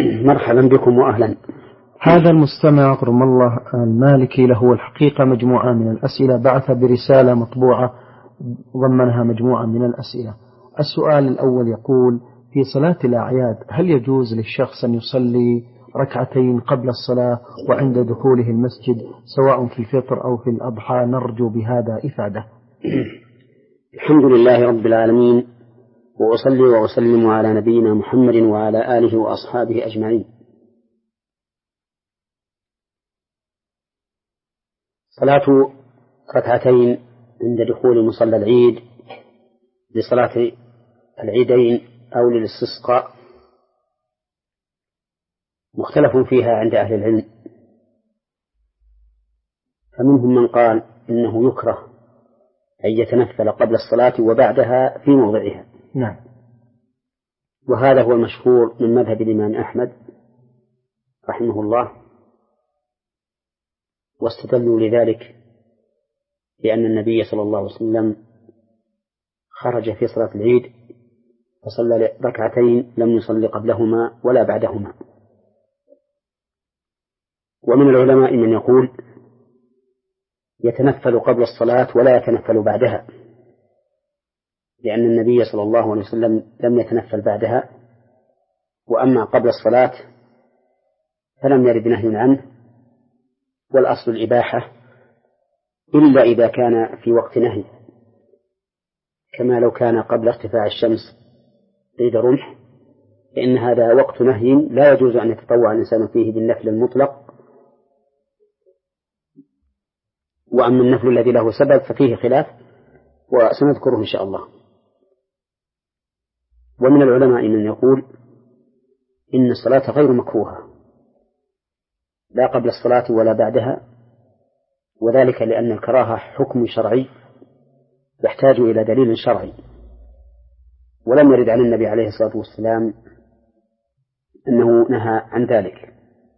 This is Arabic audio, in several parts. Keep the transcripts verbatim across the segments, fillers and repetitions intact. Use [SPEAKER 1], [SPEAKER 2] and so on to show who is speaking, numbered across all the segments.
[SPEAKER 1] مرحبا بكم وأهلا.
[SPEAKER 2] هذا المستمع كرم الله المالكي له الحقيقة مجموعة من الأسئلة، بعث برسالة مطبوعة ضمنها مجموعة من الأسئلة. السؤال الأول يقول: في صلاة الأعياد هل يجوز للشخص أن يصلي ركعتين قبل الصلاة وعند دخوله المسجد سواء في الفطر أو في الأضحى؟ نرجو بهذا إفادة.
[SPEAKER 1] الحمد لله رب العالمين، وأصلي وأسلم على نبينا محمد وعلى آله وأصحابه أجمعين. صلاة ركعتين عند دخول مصلى العيد لصلاة العيدين أو للاستسقاء مختلف فيها عند أهل العلم، فمنهم من قال إنه يكره أن يتنفل قبل الصلاة وبعدها في موضعها.
[SPEAKER 2] نعم.
[SPEAKER 1] وهذا هو المشهور من مذهب الإمام أحمد رحمه الله، واستدلوا لذلك لأن النبي صلى الله عليه وسلم خرج في صلاة العيد فصلى ركعتين لم يصلي قبلهما ولا بعدهما. ومن العلماء من يقول يتنفل قبل الصلاة ولا يتنفل بعدها، لأن النبي صلى الله عليه وسلم لم يتنفل بعدها، وأما قبل الصلاة فلم يرد نهي عنه، والأصل الإباحة إلا إذا كان في وقت نهي، كما لو كان قبل ارتفاع الشمس قيد رمح، فإن هذا وقت نهي لا يجوز أن يتطوع الإنسان فيه بالنفل المطلق. وأما النفل الذي له سبب ففيه خلاف وسنذكره إن شاء الله. ومن العلماء من يقول إن الصلاة غير مكروهة لا قبل الصلاة ولا بعدها، وذلك لأن الكراهة حكم شرعي يحتاج إلى دليل شرعي، ولم يرد عن النبي عليه الصلاة والسلام أنه نهى عن ذلك.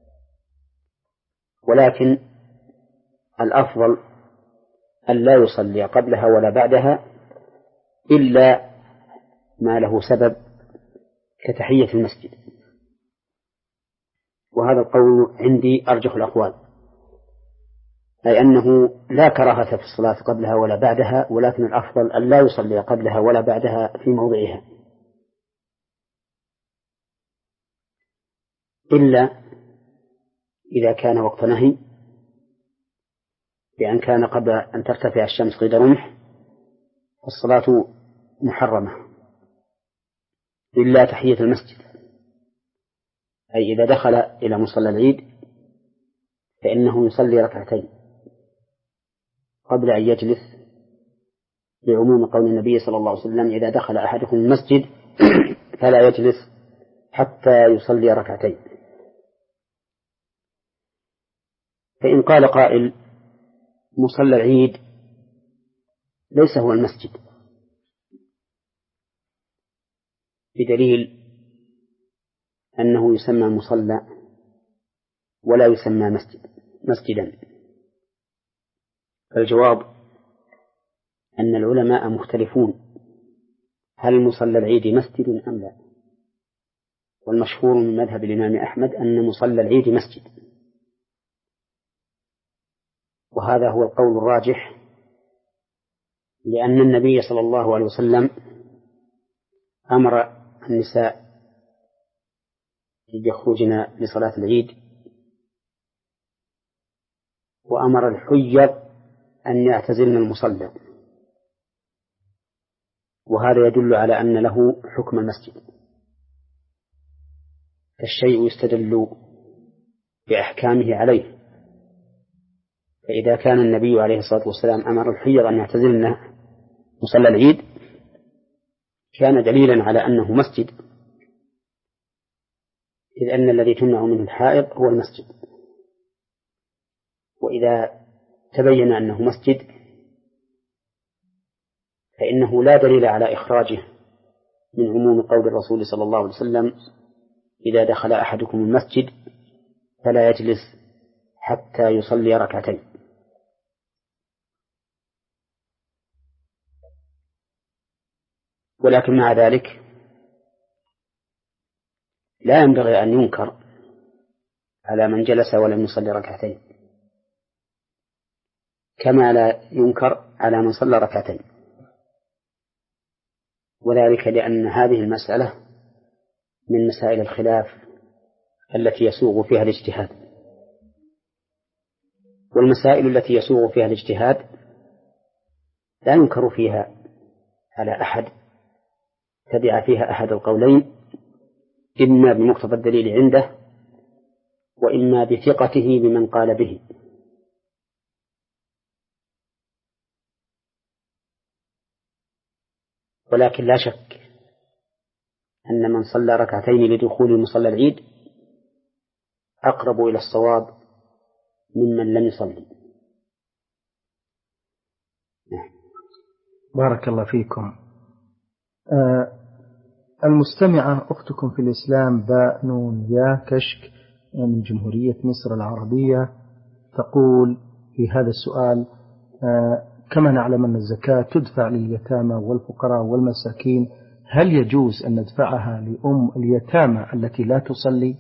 [SPEAKER 1] ولكن الأفضل أن لا يصلي قبلها ولا بعدها إلا ما له سبب كتحية المسجد، وهذا القول عندي أرجح الأقوال، أي أنه لا كراهة في الصلاة قبلها ولا بعدها، ولكن الأفضل أن لا يصلي قبلها ولا بعدها في موضعها، إلا إذا كان وقت نهي، بأن كان قبل أن ترتفع الشمس قيد رمح الصلاة محرمة إلا تحية المسجد، أي إذا دخل إلى مصلى العيد فإنه يصلي ركعتين قبل أن يجلس، لعموم قول النبي صلى الله عليه وسلم: إذا دخل أحدكم المسجد فلا يجلس حتى يصلي ركعتين. فإن قال قائل: مصلى العيد ليس هو المسجد، بدليل أنه يسمى مصلى ولا يسمى مسجد مسجدا، فالجواب أن العلماء مختلفون هل مصلى العيد مسجد أم لا، والمشهور من مذهب الإمام أحمد أن مصلى العيد مسجد، وهذا هو القول الراجح، لأن النبي صلى الله عليه وسلم أمر النساء يخرجن لصلاة العيد، وأمر الحيض أن يعتزلن المصلى، وهذا يدل على أن له حكم المسجد. فالشيء يستدل بأحكامه عليه، فإذا كان النبي عليه الصلاة والسلام أمر الحيض أن يعتزلن مصلى العيد كان دليلا على أنه مسجد، إذ أن الذي تمنع منه الحائض هو المسجد، وإذا تبين أنه مسجد فإنه لا دليل على إخراجه من عموم قول الرسول صلى الله عليه وسلم: إذا دخل أحدكم المسجد فلا يجلس حتى يصلي ركعتين. ولكن مع ذلك لا ينبغي أن ينكر على من جلس ولم يصلي ركعتين، كما لا ينكر على من صلى ركعتين، وذلك لأن هذه المسألة من مسائل الخلاف التي يسوغ فيها الاجتهاد، والمسائل التي يسوغ فيها الاجتهاد لا ينكر فيها على أحد تبع فيها أحد القولين، إما بمقتضى الدليل عنده وإما بثقته بمن قال به. ولكن لا شك أن من صلى ركعتين لدخول مصلى العيد أقرب إلى الصواب ممن لم يصلي.
[SPEAKER 2] بارك الله فيكم. آه المستمعة أختكم في الإسلام باء نون يا كشك من جمهورية مصر العربية تقول في هذا السؤال: آه كما نعلم أن الزكاة تدفع لليتامى والفقراء والمساكين، هل يجوز أن ندفعها لأم اليتامى التي لا تصلي؟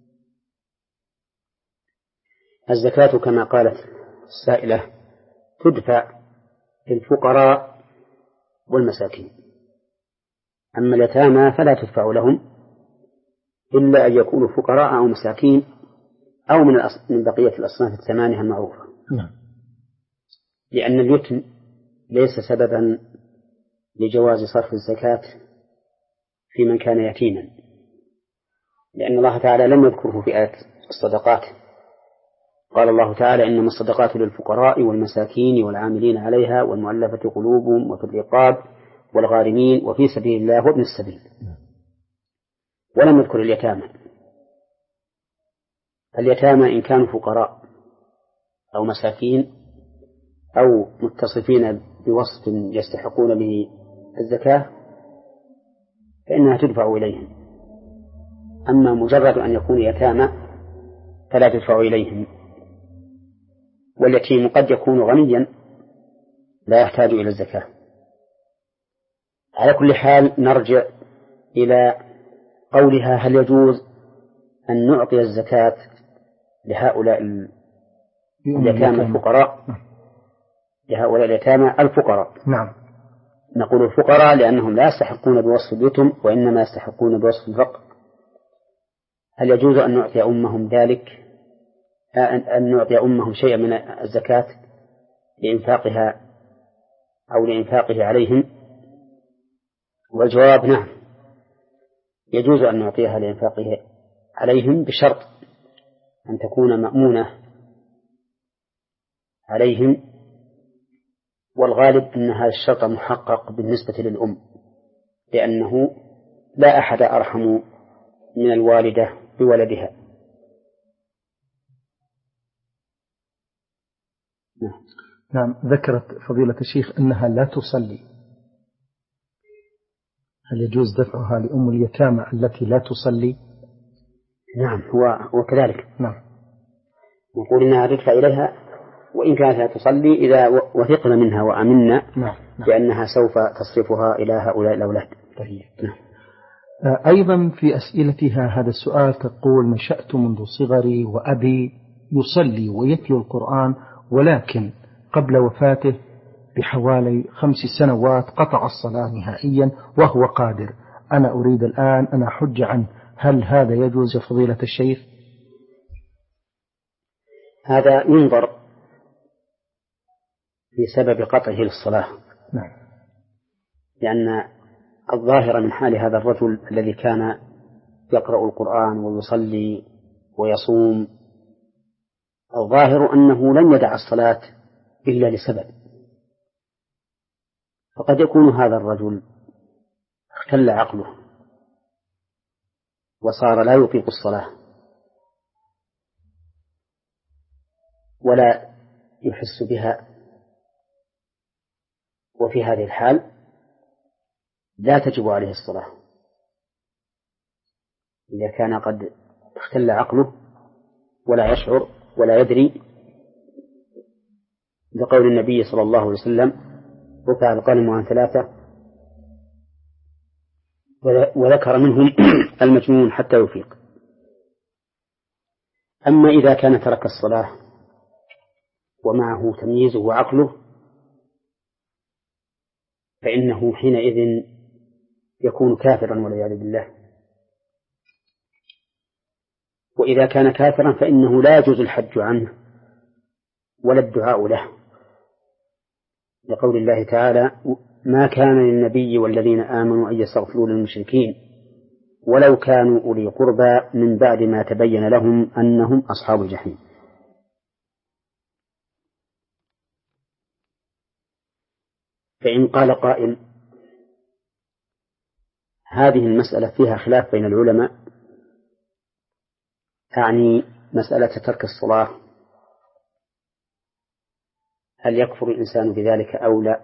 [SPEAKER 1] الزكاة كما قالت السائلة تدفع للفقراء والمساكين، أما اليتامى فلا تدفع لهم إلا أن يكونوا فقراء أو مساكين أو من, من بقية الأصناف الثمانية المعروفة.
[SPEAKER 2] نعم.
[SPEAKER 1] لأن اليتم ليس سببا لجواز صرف الزكاة في من كان يتيما، لأن الله تعالى لم يذكره في آية الصدقات. قال الله تعالى: إنما الصدقات للفقراء والمساكين والعاملين عليها والمؤلفة قلوبهم وفي الرقاب والغارمين وفي سبيل الله وابن السبيل، ولم يذكر اليتامى. اليتامى إن كانوا فقراء أو مساكين أو متصفين بوصف يستحقون به الزكاة فإنها تدفع إليهم، أما مجرد أن يكون يتامى فلا تدفع إليهم. واليتيم قد يكون غنيا لا يحتاج إلى الزكاة. على كل حال نرجع إلى قولها: هل يجوز أن نعطي الزكاة لهؤلاء اليتامى الفقراء لهؤلاء اليتامى الفقراء؟
[SPEAKER 2] نعم.
[SPEAKER 1] نقول الفقراء لأنهم لا يستحقون بوصف اليتم وإنما يستحقون بوصف الفقر. هل يجوز أن نعطي أمهم ذلك، أن نعطي أمهم شيئا من الزكاة لإنفاقها أو لإنفاقه عليهم؟ والجواب نعم، يجوز أن نعطيها لإنفاقه عليهم بشرط أن تكون مأمونة عليهم، والغالب أن هذا الشرط محقق بالنسبة للأم، لأنه لا أحد أرحم من الوالدة بولدها.
[SPEAKER 2] نعم. نعم. ذكرت فضيلة الشيخ أنها لا تصلي، هل يجوز دفعها لأم اليتامى التي لا تصلي؟
[SPEAKER 1] نعم، هو وكذلك.
[SPEAKER 2] نعم.
[SPEAKER 1] نقول إنها تدفع إليها وإن كانت لا تصلي إذا وثقنا منها وأمنا
[SPEAKER 2] نعم. نعم.
[SPEAKER 1] بأنها سوف تصرفها إلى هؤلاء الأولاد.
[SPEAKER 2] طيب. نعم. أيضا في أسئلتها هذا السؤال تقول: نشأت منذ صغري وأبي يصلي ويتلو القرآن، ولكن قبل وفاته بحوالي خمس سنوات قطع الصلاة نهائيا وهو قادر. أنا أريد الآن أن أحج عنه، هل هذا يجوز يا فضيلة الشيخ؟
[SPEAKER 1] هذا ينظر في سبب قطعه للصلاة.
[SPEAKER 2] نعم.
[SPEAKER 1] لأن الظاهر من حال هذا الرجل الذي كان يقرأ القرآن ويصلي ويصوم، الظاهر أنه لن يدع الصلاة إلا لسبب، فقد يكون هذا الرجل اختل عقله وصار لا يطيق الصلاة ولا يحس بها، وفي هذه الحال لا تجب عليه الصلاة إذا كان قد اختل عقله ولا يشعر ولا يدري، بقول النبي صلى الله عليه وسلم: رفع القلم عن ثلاثة: وذكر منهم المجنون حتى يفيق. أما إذا كان ترك الصلاة ومعه تمييزه وعقله فإنه حينئذ يكون كافرا والعياذ بالله. وإذا كان كافرا فإنه لا يجوز الحج عنه ولا الدعاء له، لقول الله تعالى: ما كان للنبي والذين آمنوا أن يستغفروا للمشركين ولو كانوا أولي قربى من بعد ما تبين لهم أنهم أصحاب الجحيم. فإن قال قائل: هذه المسألة فيها خلاف بين العلماء، أعني مسألة ترك الصلاة، هل يكفر الإنسان بذلك أو لا؟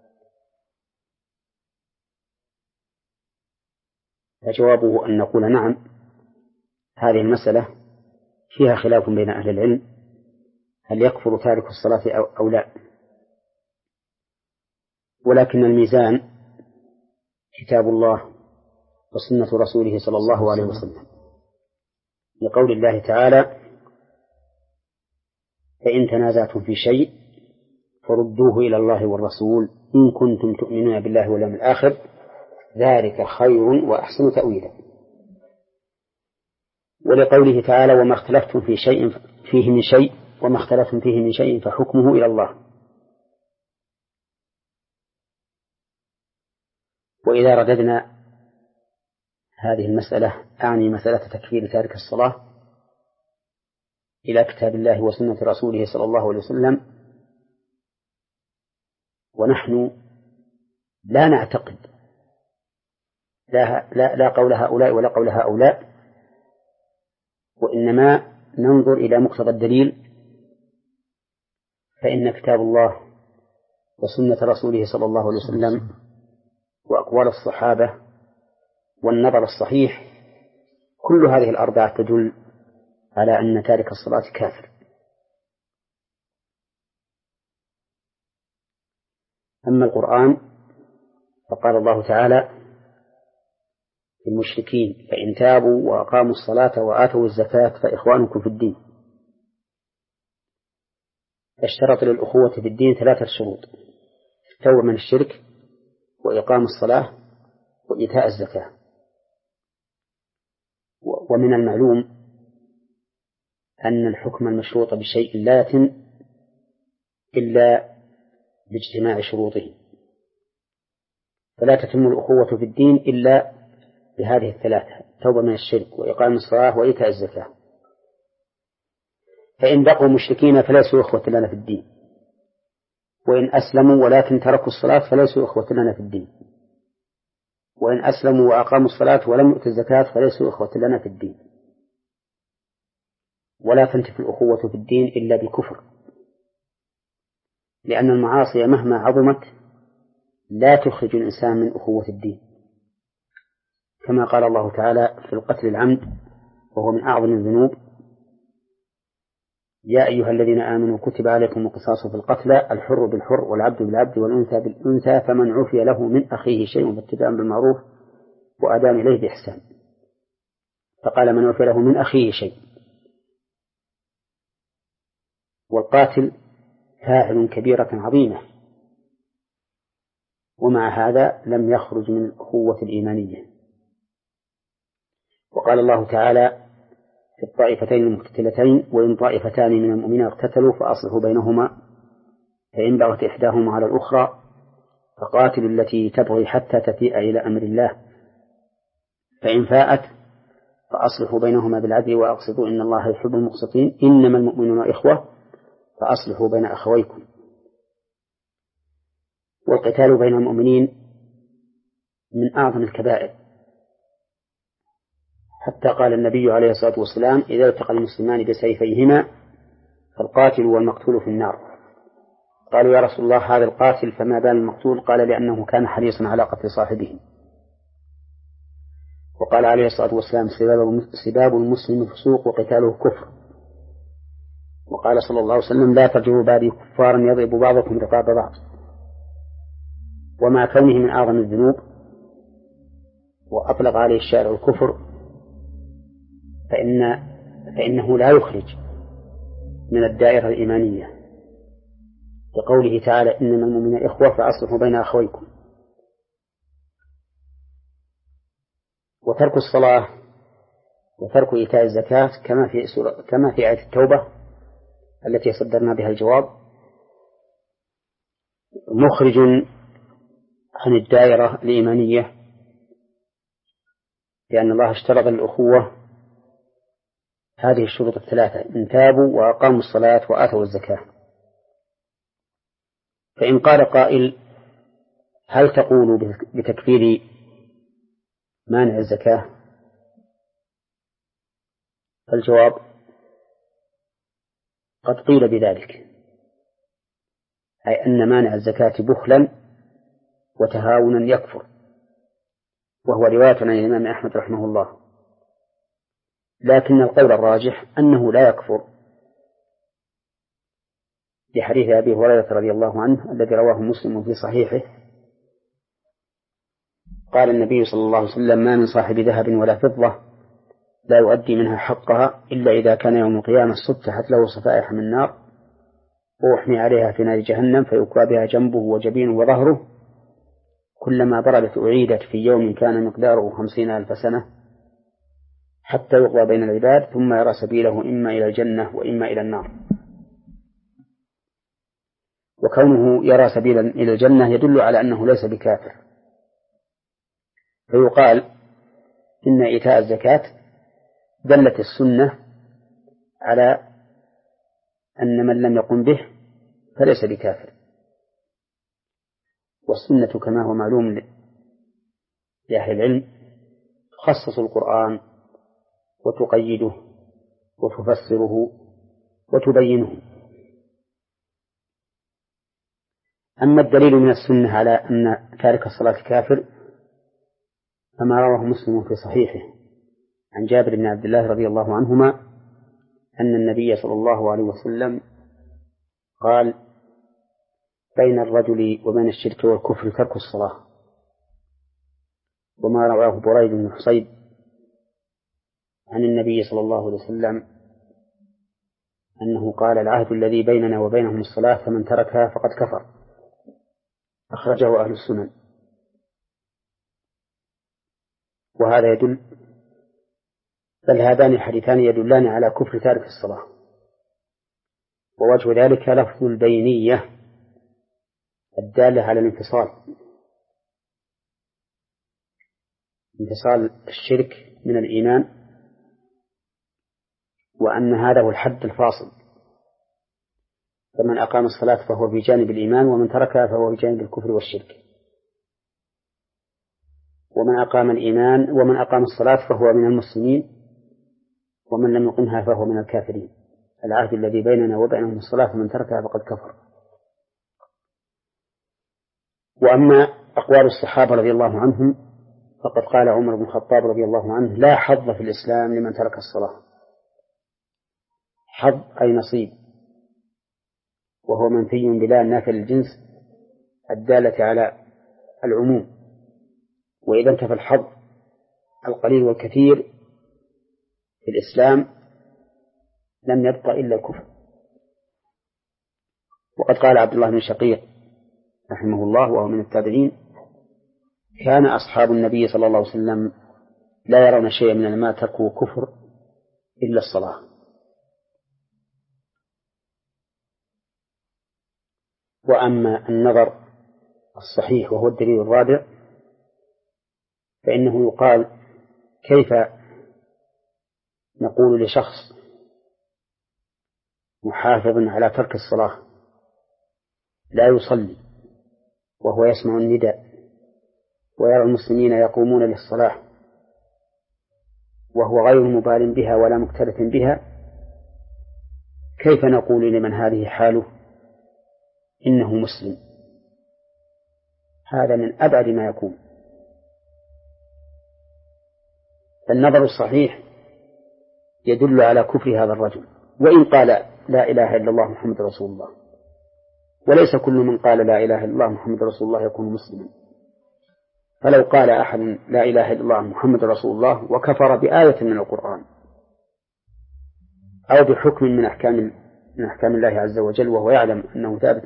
[SPEAKER 1] فجوابه أن نقول نعم، هذه المسألة فيها خلاف بين أهل العلم، هل يكفر تارك الصلاة أو لا، ولكن الميزان كتاب الله وسنة رسوله صلى الله عليه وسلم، لقول الله تعالى: فإن تنازعتم في شيء فردوه إلى الله والرسول إن كنتم تؤمنون بالله واليوم الآخر ذلك خير وأحسن تأويلا. ولقوله تعالى: وما اختلفتم في شيء فيه من شيء وما اختلفتم فيه من شيء فحكمه إلى الله. وإذا رددنا هذه المسألة، أعني مسألة تكفير تارك الصلاة، إلى كتاب الله وسنة رسوله صلى الله عليه وسلم، ونحن لا نعتقد لا, لا, لا قول هؤلاء ولا قول هؤلاء، وإنما ننظر إلى مقتضى الدليل، فإن كتاب الله وسنة رسوله صلى الله عليه وسلم وأقوال الصحابة والنظر الصحيح كل هذه الأربعة تدل على أن تارك الصلاة كافر. أما القرآن فقال الله تعالى في المشركين: فإن تابوا وأقاموا الصلاة وآتوا الزكاة فإخوانكم في الدين. اشترط للأخوة في الدين ثلاثة شروط: التوبة من الشرك وإقام الصلاة وإيتاء الزكاة. ومن المعلوم أن الحكم المشروط بشيء لا يتم إلا باجتماع شروطه، فلا تتم الأخوة في الدين إلا بهذه الثلاثة: التوبة من الشرك وإقام الصلاة وإيتاء الزكاة. فإن بقوا مشركين فليسوا إخوة لنا في الدين، وإن أسلموا ولكن تركوا الصلاة فليسوا إخوة لنا في الدين، وإن أسلموا وأقاموا الصلاة ولم يؤتوا الزكاة فليسوا إخوة لنا في الدين. ولا تنتفي الأخوة في الدين إلا بكفر، لأن المعاصي مهما عظمت لا تخرج الإنسان من أخوة الدين، كما قال الله تعالى في القتل العمد وهو من أعظم الذنوب: يا أيها الذين آمنوا كتب عليكم القصاص في القتلى الحر بالحر والعبد بالعبد والأنثى بالأنثى فمن عفي له من أخيه شيء فاتباع بالمعروف وأداء إليه بإحسان. فقال: من عفي له من أخيه شيء. والقاتل فاعل كبيرة عظيمة، ومع هذا لم يخرج من الأخوة الإيمانية. وقال الله تعالى في الطائفتين المقتتلتين: وإن طائفتان من المؤمنين اقتتلوا فأصلحوا بينهما فإن بغت إحداهما على الأخرى فقاتلوا التي تبغي حتى تفيء إلى أمر الله فإن فاءت فأصلحوا بينهما بالعدل وأقسطوا إن الله يحب المقسطين إنما المؤمنون إخوة فأصلحوا بين أخويكم. والقتال بين المؤمنين من أعظم الكبائر، حتى قال النبي عليه الصلاة والسلام: إذا التقى المسلمان بسيفيهما فالقاتل والمقتول في النار. قالوا: يا رسول الله هذا القاتل فما بال المقتول؟ قال: لأنه كان حريصا على قتل صاحبه. وقال عليه الصلاة والسلام: سباب المسلم فسوق وقتاله كفر. وقال صلى الله عليه وسلم: لا ترجعوا بعدي كفارا يضرب بعضكم رقاب بعض. ومع كونه من أعظم الذنوب وأطلق عليه الشارع الكفر فإن فإنه لا يخرج من الدائرة الإيمانية، لقوله تعالى إنما المؤمنون إخوة فأصلحوا بين أخويكم. وترك الصلاة وترك إيتاء الزكاة كما في سورة كما في آية التوبة التي صدرنا بها الجواب مخرج عن الدائرة الإيمانية، لأن الله اشترط للأخوة هذه الشروط الثلاثة: إن تابوا وأقاموا الصلاة وآتوا الزكاة. فإن قال قائل: هل تقول بتكفير مانع الزكاة؟ فالجواب: قد قيل بذلك، أي أن مانع الزكاة بخلا وتهاونا يكفر، وهو رواية عن الإمام أحمد رحمه الله، لكن القول الراجح أنه لا يكفر، لحديث أبي هريرة رضي الله عنه الذي رواه مسلم في صحيحه قال النبي صلى الله عليه وسلم: ما من صاحب ذهب ولا فضة لا يؤدي منها حقها إلا إذا كان يوم القيامة سطحت له صفائح من نار وأحمي عليها في نار جهنم فيكوى بها جنبه وجبينه وظهره كلما بردت أعيدت في يوم كان مقداره خمسين ألف سنة حتى يقضى بين العباد ثم يرى سبيله إما إلى الجنة وإما إلى النار. وكونه يرى سبيلا إلى الجنة يدل على أنه ليس بكافر، فيقال إن إيتاء الزكاة دلت السنة على أن من لم يقم به فليس بكافر، والسنة كما هو معلوم لأهل العلم تخصص القرآن وتقيده وتفسره وتبينه. أما الدليل من السنة على أن تارك الصلاة كافر فما رواه مسلم في صحيحه عن جابر بن عبد الله رضي الله عنهما أن النبي صلى الله عليه وسلم قال: بين الرجل وبين الشرك والكفر ترك الصلاة. وما رواه بريد بن حصيب عن النبي صلى الله عليه وسلم أنه قال: العهد الذي بيننا وبينهم الصلاة فمن تركها فقد كفر، أخرجه أهل السنن. وهذا يدل بل هذان الحديثان يدلان على كفر تارك الصلاة، ووجه ذلك لفظ البينية الدالة على الانفصال، انفصال الشرك من الإيمان، وأن هذا هو الحد الفاصل، فمن أقام الصلاة فهو في جانب الإيمان ومن تركها فهو في جانب الكفر والشرك، ومن أقام الإيمان ومن أقام الصلاة فهو من المسلمين ومن لم يقمها فهو من الكافرين. العهد الذي بيننا وبينهم الصلاة فمن تركها فقد كفر. وأما أقوال الصحابة رضي الله عنهم فقد قال عمر بن الخطاب رضي الله عنه: لا حظ في الإسلام لمن ترك الصلاة. حظ أي نصيب، وهو منفي بلا نافع الجنس الدالة على العموم، وإذا انتفى الحظ القليل والكثير في الإسلام لم يبقى إلا الكفر. وقد قال عبد الله بن شقيق رحمه الله وهو من التابعين: كان أصحاب النبي صلى الله عليه وسلم لا يرون شيئا من الماء تركه كفر إلا الصلاة. وأما النظر الصحيح وهو الدليل الرابع فإنه يقال: كيف نقول لشخص محافظ على ترك الصلاة لا يصلي وهو يسمع النداء ويرى المسلمين يقومون للصلاة وهو غير مبال بها ولا مكترث بها، كيف نقول لمن هذه حاله إنه مسلم؟ هذا من أبعد ما يكون. فالنظر الصحيح يدل على كفر هذا الرجل وإن قال لا إله إلا الله محمد رسول الله، وليس كل من قال لا إله إلا الله محمد رسول الله يكون مسلما. فلو قال أحد لا إله إلا الله محمد رسول الله وكفر بآية من القرآن أو بحكم من أحكام من أحكام الله عز وجل وهو يعلم أنه ثابت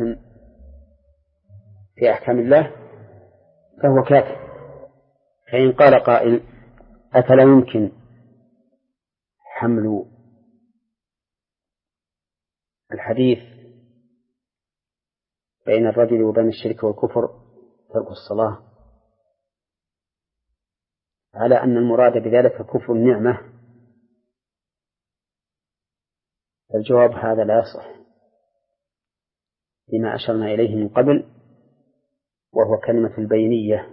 [SPEAKER 1] في أحكام الله فهو كافر. فإن قال قائل أفلا يمكن حمل الحديث بين الرجل وبين الشرك والكفر ترك الصلاة على أن المراد بذلك كفر النعمة؟ الجواب هذا لا يصح لما أشرنا إليه من قبل وهو كلمة البينية،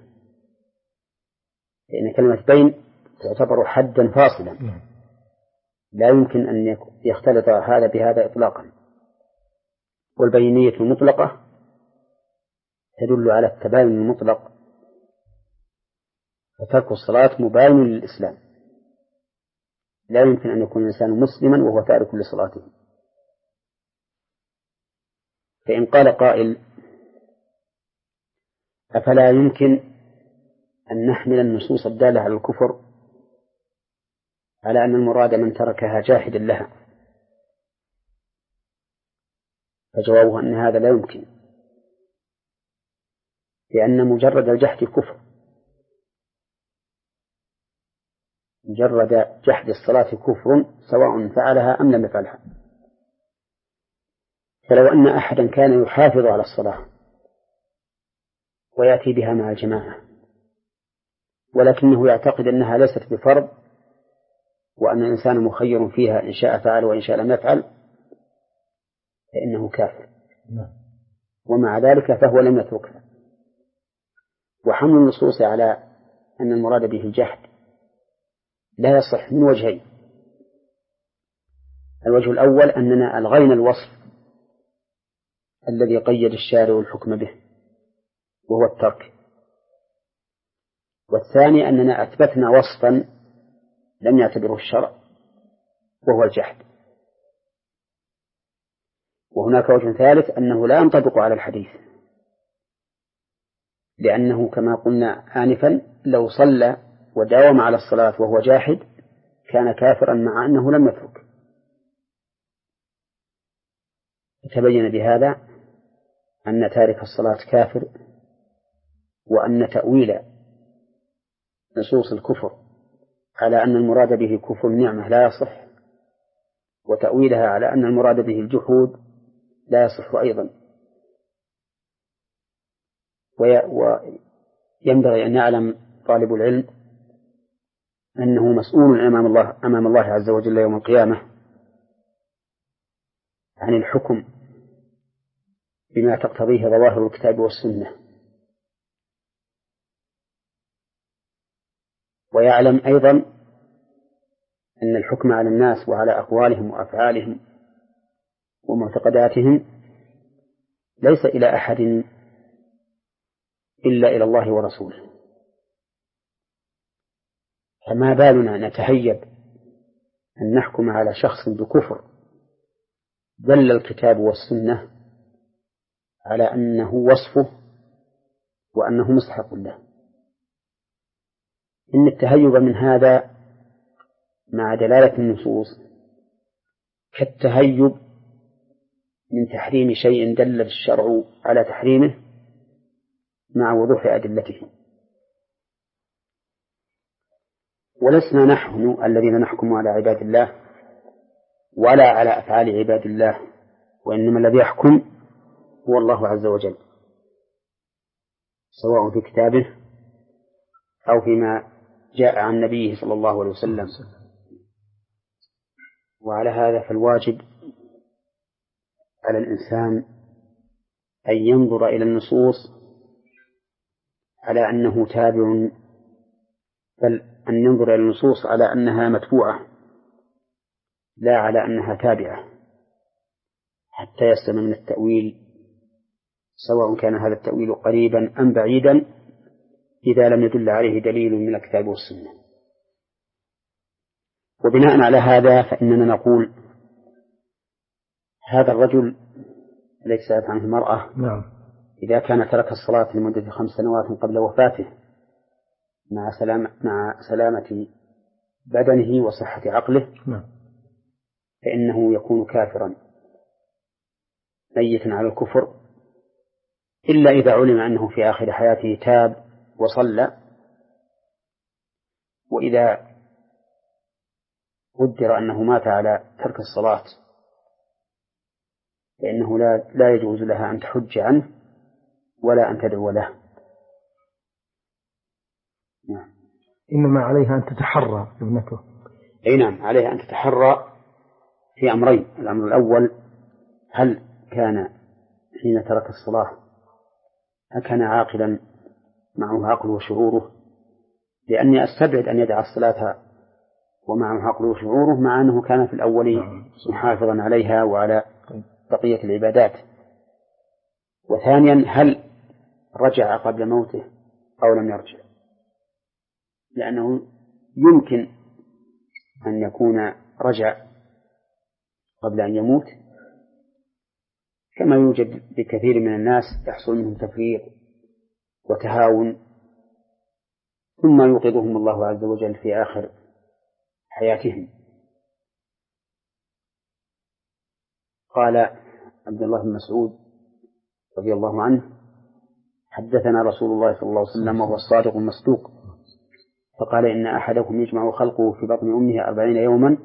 [SPEAKER 1] لأن كلمة بين تعتبر حدا فاصلا لا يمكن أن يختلط هذا بهذا إطلاقا، والبينية المطلقة تدل على التباين المطلق، فترك الصلاة مباين للإسلام، لا يمكن أن يكون الإنسان مسلما وهو تارك لصلاته. فإن قال قائل أفلا يمكن أن نحمل النصوص الدالة على الكفر على أن المراد من تركها جاحدا لها؟ فجوابه أن هذا لا يمكن، لأن مجرد الجحد كفر، مجرد جحد الصلاة كفر سواء فعلها أم لم يفعلها. فلو أن أحدا كان يحافظ على الصلاة ويأتي بها مع الجماعة ولكنه يعتقد أنها ليست بفرض وأن الإنسان مخير فيها إن شاء فعل وإن شاء لم يفعل فإنه كافر، ومع ذلك فهو لم يتركها. وحمل النصوص على أن المراد به الجحد لا يصح من وجهين: الوجه الأول أننا ألغينا الوصف الذي قيد الشارع الحكم به وهو الترك، والثاني أننا أثبتنا وصفا لم يعتبره الشرع وهو الجحد. وهناك وجه ثالث أنه لا ينطبق على الحديث، لأنه كما قلنا آنفا لو صلى وداوم على الصلاة وهو جاحد كان كافرا مع أنه لم يترك. تبين بهذا أن تارك الصلاة كافر، وأن تأويل نصوص الكفر على أن المراد به كفر النعمة لا يصح، وتأويلها على أن المراد به الجحود لا يصح أيضا. وينبغي أن يعلم طالب العلم أنه مسؤول أمام الله أمام الله عز وجل يوم القيامة عن الحكم بما تقتضيه ظواهر الكتاب والسنة، ويعلم أيضا أن الحكم على الناس وعلى أقوالهم وأفعالهم ومعتقداتهم ليس إلى أحد إلا إلى الله ورسوله. فما بالنا نتهيب أن نحكم على شخص بكفر دل الكتاب والسنة على أنه وصفه وأنه مستحق له. إن التهيب من هذا مع دلالة النصوص كالتهيب من تحريم شيء دل الشرع على تحريمه مع وضوح أدلته. ولسنا نحن الذين نحكم على عباد الله ولا على أفعال عباد الله، وإنما الذي يحكم هو الله عز وجل، سواء في كتابه أو فيما جاء عن نبيه صلى الله عليه وسلم. وعلى هذا فالواجب على الإنسان أن ينظر إلى النصوص على أنه تابع، بل أن ينظر إلى النصوص على أنها متبوعة لا على أنها تابعة، حتى يسلم من التأويل، سواء كان هذا التأويل قريبا أم بعيدا، إذا لم يدل عليه دليل من الكتاب والسنة. وبناء على هذا فإننا نقول هذا الرجل الذي سألت عنه المرأة
[SPEAKER 2] نعم.
[SPEAKER 1] إذا كان ترك الصلاة لمدة خمس سنوات قبل وفاته مع سلامة, مع سلامة بدنه وصحة عقله فإنه يكون كافرا ميتا على الكفر، إلا إذا علم أنه في آخر حياته تاب وصلى. وإذا قدر أنه مات على ترك الصلاة فإنه لا, لا يجوز لها أن تحج عنه ولا أن تدعو له.
[SPEAKER 2] نعم. إنما عليها أن تتحرى ابنته.
[SPEAKER 1] أي نعم، عليها أن تتحرى في أمرين. الأمر الأول، هل كان حين ترك الصلاة هل كان عاقلا معه عقله وشعوره؟ لأني أستبعد أن يدع الصلاة ومعه عقله وشعوره مع أنه كان في الأول محافظا عليها وعلى بقية العبادات. وثانيا، هل رجع قبل موته أو لم يرجع؟ لأنه يمكن أن يكون رجع قبل أن يموت، كما يوجد بكثير من الناس يحصل منهم تفريط وتهاون ثم يوقظهم الله عز وجل في آخر حياتهم. قال عبد الله بن مسعود رضي الله عنه: حدثنا رسول الله صلى الله عليه وسلم وهو الصادق المصدوق، فقال: إن أحدكم يجمع خلقه في بطن أمه أربعين يوما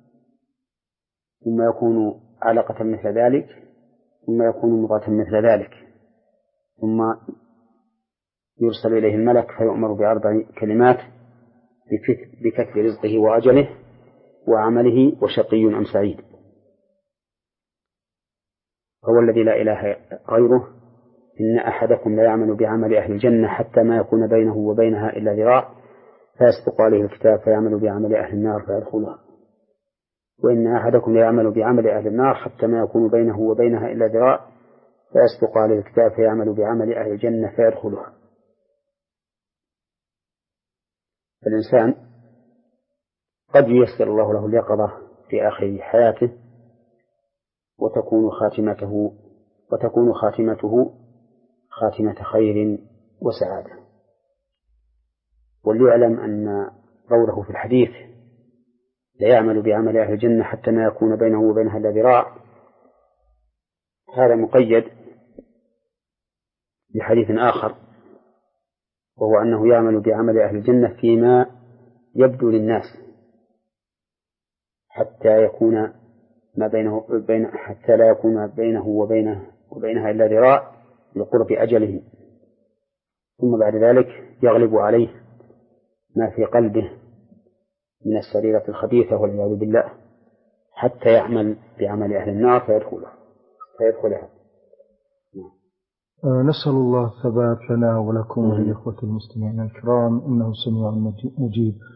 [SPEAKER 1] ثم يكون علقة مثل ذلك ثم يكون مضغة مثل ذلك ثم يرسل إليه الملك فيؤمر بأربع كلمات: بكتب رزقه وأجله وعمله وشقي أم سعيد. هو الذي لا إله غيره: إن أحدكم لا يعمل بعمل أهل الجنة حتى ما يكون بينه وبينها إلا ذراع فيسبق عليه الكتاب فيعمل بعمل أهل النار فيدخلها، وإن أحدكم لا يعمل بعمل أهل النار حتى ما يكون بينه وبينها إلا ذراع فيسبق عليه الكتاب فيعمل بعمل أهل الجنة فيدخلها. فالإنسان قد ييسر الله له اليقظة في آخر حياته وتكون خاتمته وتكون خاتمته خاتمة خير وسعادة. وليعلم أن قوله في الحديث: لا يعمل بعمل أهل الجنة حتى ما يكون بينه وبينها إلا ذراع، هذا مقيد بحديث آخر، وهو أنه يعمل بعمل أهل الجنة فيما يبدو للناس حتى يكون ما بينه بين حتى لا يكون بينه وبينه وبينها إلا ذراع لقرب أجله، ثم بعد ذلك يغلب عليه ما في قلبه من السريرة الخبيثة والعياذ بالله حتى يعمل بعمل أهل النار فيدخلها فيدخلها.
[SPEAKER 2] نسأل الله الثبات لنا ولكم وللإخوة المسلمين الكرام، إنه سميع مجيب.